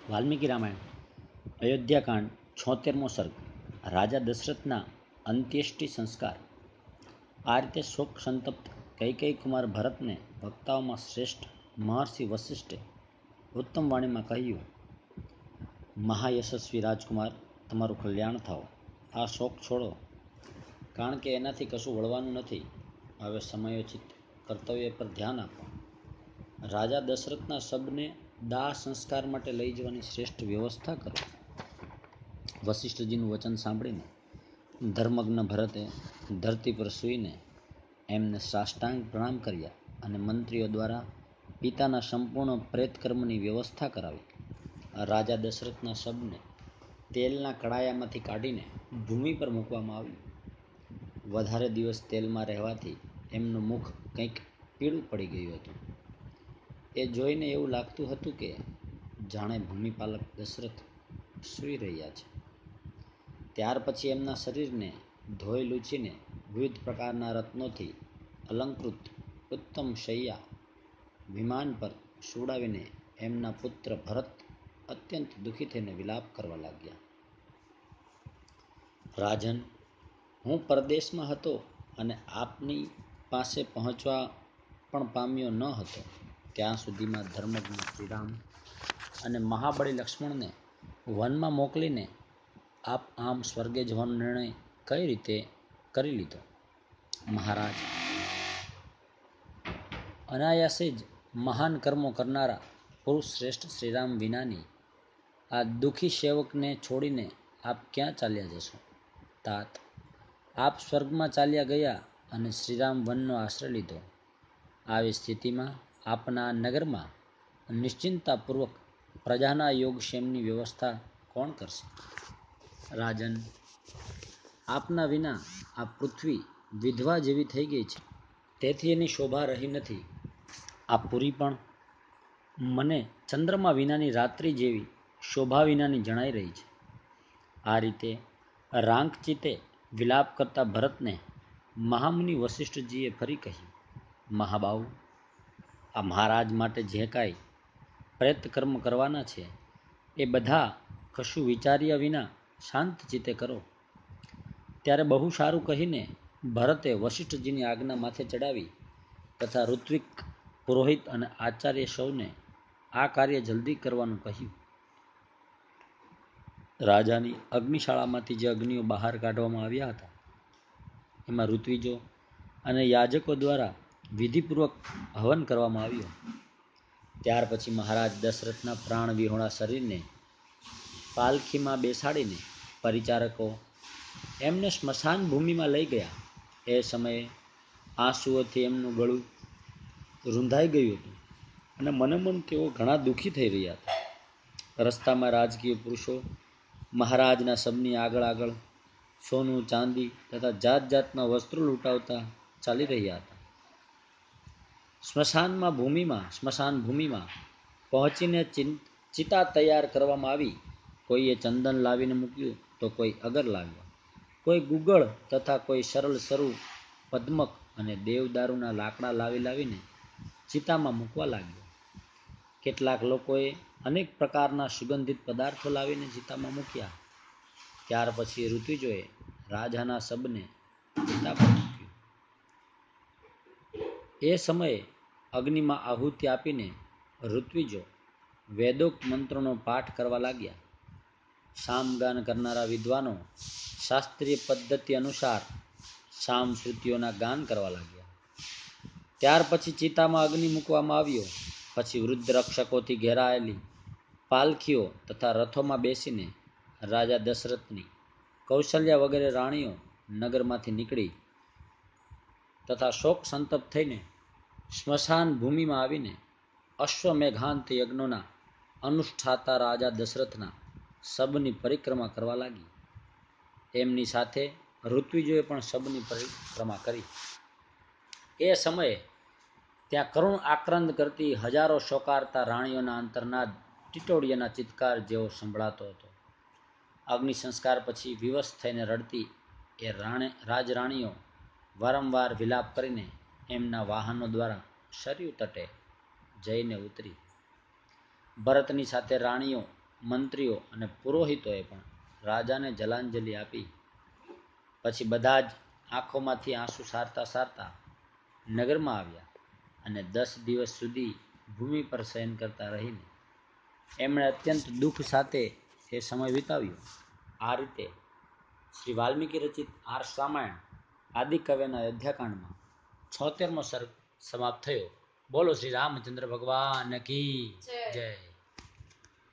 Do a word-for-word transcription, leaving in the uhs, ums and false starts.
વાલ્મીકી રામાયણ અયોધ્યાકાંડ છોતેરમો સર્ગ રાજા દશરથના અંત્યેષ્ટિ સંસ્કાર. આ રીતે શોક સંતપ્ત કૈકેયી કુમાર ભરતને વક્તાઓમાં શ્રેષ્ઠ મહર્ષિ વસિષ્ઠે ઉત્તમ વાણીમાં કહ્યું, મહાયશસ્વી રાજકુમાર, તમારું કલ્યાણ થાઓ. આ શોક છોડો, કારણ કે એનાથી કશું વળવાનું નથી. હવે સમયોચિત કર્તવ્ય પર ધ્યાન આપો. રાજા દશરથના શબને દાહ સંસ્કાર માટે લઈ જવાની શ્રેષ્ઠ વ્યવસ્થા કરો. વસિષ્ઠજીનું વચન સાંભળીને ધર્મજ્ઞ ભરતે ધરતી પર સૂઈને એમને સાષ્ટાંગ પ્રણામ કર્યા અને મંત્રીઓ દ્વારા પિતાના સંપૂર્ણ પ્રેતકર્મની વ્યવસ્થા કરાવી. રાજા દશરથના શબને તેલના કડાયામાંથી કાઢીને ભૂમિ પર મૂકવામાં આવ્યું. વધારે દિવસ તેલમાં રહેવાથી એમનું મુખ કંઈક પીળું પડી ગયું હતું. એ જોઈને એવું લાગતું હતું કે જાણે ભૂમિપાલક દશરથ સૂઈ રહ્યા છે. ત્યાર પછી એમના શરીરને ધોઈ લૂછીને વિવિધ પ્રકારના રત્નોથી અલંકૃત ઉત્તમ શૈયા વિમાન પર સુવડાવીને એમના પુત્ર ભરત અત્યંત દુઃખી થઈને વિલાપ કરવા લાગ્યા. રાજન, હું પરદેશમાં હતો અને આપની પાસે પહોંચવા પણ પામ્યો ન હતો ત્યાં સુધીમાં ધર્મજ્ઞ શ્રીરામ અને મહાબળી લક્ષ્મણને વનમાં મોકલીને આપ આમ સ્વર્ગે જવાનો નિર્ણય કઈ રીતે કરી લીધો? મહારાજ, અનાયાસે જ મહાન કર્મો કરનારા પુરુષ શ્રેષ્ઠ શ્રીરામ વિનાની આ દુઃખી સેવકને છોડીને આપ ક્યાં ચાલ્યા જશો? તાત, આપ સ્વર્ગમાં ચાલ્યા ગયા અને શ્રીરામ વનનો આશ્રય લીધો. આવી સ્થિતિમાં આપના નગરમાં નિશ્ચિંતાપૂર્વક પ્રજાના યોગક્ષેમની વ્યવસ્થા કોણ કરશે? રાજન, આપના વિના આ પૃથ્વી વિધવા જેવી થઈ ગઈ છે, તેથી એની શોભા રહી નથી. આ પુરી પણ મને ચંદ્રમા વિનાની રાત્રિ જેવી શોભા વિનાની જણાઈ રહી છે. આ રીતે રાંકચિતે વિલાપ કરતા ભરતને મહામુનિ વસિષ્ઠજીએ ફરી કહ્યું, મહાબાહુ, આ મહારાજ માટે જે કાંઈ પ્રેતકર્મ કરવાના છે એ બધા કશું વિચાર્યા વિના શાંત ચિત્તે કરો. ત્યારે બહુ સારું કહીને ભરતે વસિષ્ઠજીની આજ્ઞા માથે ચડાવી તથા ઋત્વિક, પુરોહિત અને આચાર્ય સૌને આ કાર્ય જલ્દી કરવાનું કહ્યું. રાજાની અગ્નિશાળામાંથી જે અગ્નિઓ બહાર કાઢવામાં આવ્યા હતા એમાં ઋત્વિજો અને યાજકો દ્વારા વિધિપૂર્વક હવન કરવામાં આવ્યો. ત્યાર પછી મહારાજ દશરથના પ્રાણ વિહોણા શરીરને પાલખીમાં બેસાડીને પરિચારકો એમને સ્મશાન ભૂમિમાં લઈ ગયા. એ સમયે આંસુઓથી એમનું ગળું રૂંધાઈ ગયું હતું અને મનોમન તેઓ ઘણા દુઃખી થઈ રહ્યા હતા. રસ્તામાં રાજકીય પુરુષો મહારાજના શબની આગળ આગળ સોનું, ચાંદી તથા જાત જાતના વસ્ત્રો લૂંટાવતા ચાલી રહ્યા હતા. સ્મશાનમાં ભૂમિમાં સ્મશાન ભૂમિમાં પહોંચીને ચિતા તૈયાર કરવામાં આવી. કોઈએ ચંદન લાવીને મૂક્યું તો કોઈ અગર લાવ્યા, કોઈ ગુગળ તથા કોઈ સરળ શરૂ પદ્મક અને દેવદારૂના લાકડા લાવી લાવીને ચિતામાં મૂકવા લાગ્યા. કેટલાક લોકોએ અનેક પ્રકારના સુગંધિત પદાર્થો લાવીને ચિતામાં મૂક્યા. ત્યાર પછી ઋત્વિજોએ રાજાના શબને ચિતા પર મૂક્યું. એ સમયે અગ્નિમાં આહુતિ આપીને ઋત્વિજો વેદોક્ત મંત્રોનો પાઠ કરવા લાગ્યા. સામગાન કરનારા વિદ્વાનો શાસ્ત્રીય પદ્ધતિ અનુસાર સામ શ્રુતિઓના ગાન કરવા લાગ્યા. ત્યાર પછી ચિતામાં અગ્નિ મૂકવામાં આવ્યો. પછી વૃદ્ધ રક્ષકોથી ઘેરાયેલી પાલખીઓ તથા રથોમાં બેસીને રાજા દશરથની કૌશલ્યા વગેરે રાણીઓ નગરમાંથી નીકળી તથા શોક સંતપ્ત થઈને સ્મશાન ભૂમિમાં આવીને અશ્વમેઘાંત યજ્ઞોના અનુષ્ઠાતા રાજા દશરથના શબની પરિક્રમા કરવા લાગી. એમની સાથે ઋત્વિજોએ પણ શબની પરિક્રમા કરી. એ સમયે ત્યાં કરુણ આક્રંદ કરતી હજારો શોકાર્તા રાણીઓના અંતરનાદ ટીટોળિયાના ચિત્કાર જેવો સંભળાતો હતો. અગ્નિ સંસ્કાર પછી વિવશ થઈને રડતી એ રાણે રાજરાણીઓ વારંવાર વિલાપ કરીને એમના વાહનો દ્વારા સરયુ તટે જઈને ઉતરી. ભરતની સાથે રાણીઓ મંત્રીઓ અને પુરોહિતોએ પણ રાજાને જલાંજલિ આપી. પછી બધા જ આંખોમાંથી આંસુ સારતા સારતા નગરમાં આવ્યા અને દસ દિવસ સુધી ભૂમિ પર શયન કરતા રહીને એમણે અત્યંત દુઃખ સાથે એ સમય વિતાવ્યો. આ રીતે શ્રી વાલ્મીકી રચિત આર્ષ રામાયણ આદિકાવ્યના અયોધ્યાકાંડમાં છોતેરમો સર્ગ સમાપ્ત થયો. બોલો શ્રી રામચંદ્ર ભગવાન કી જય.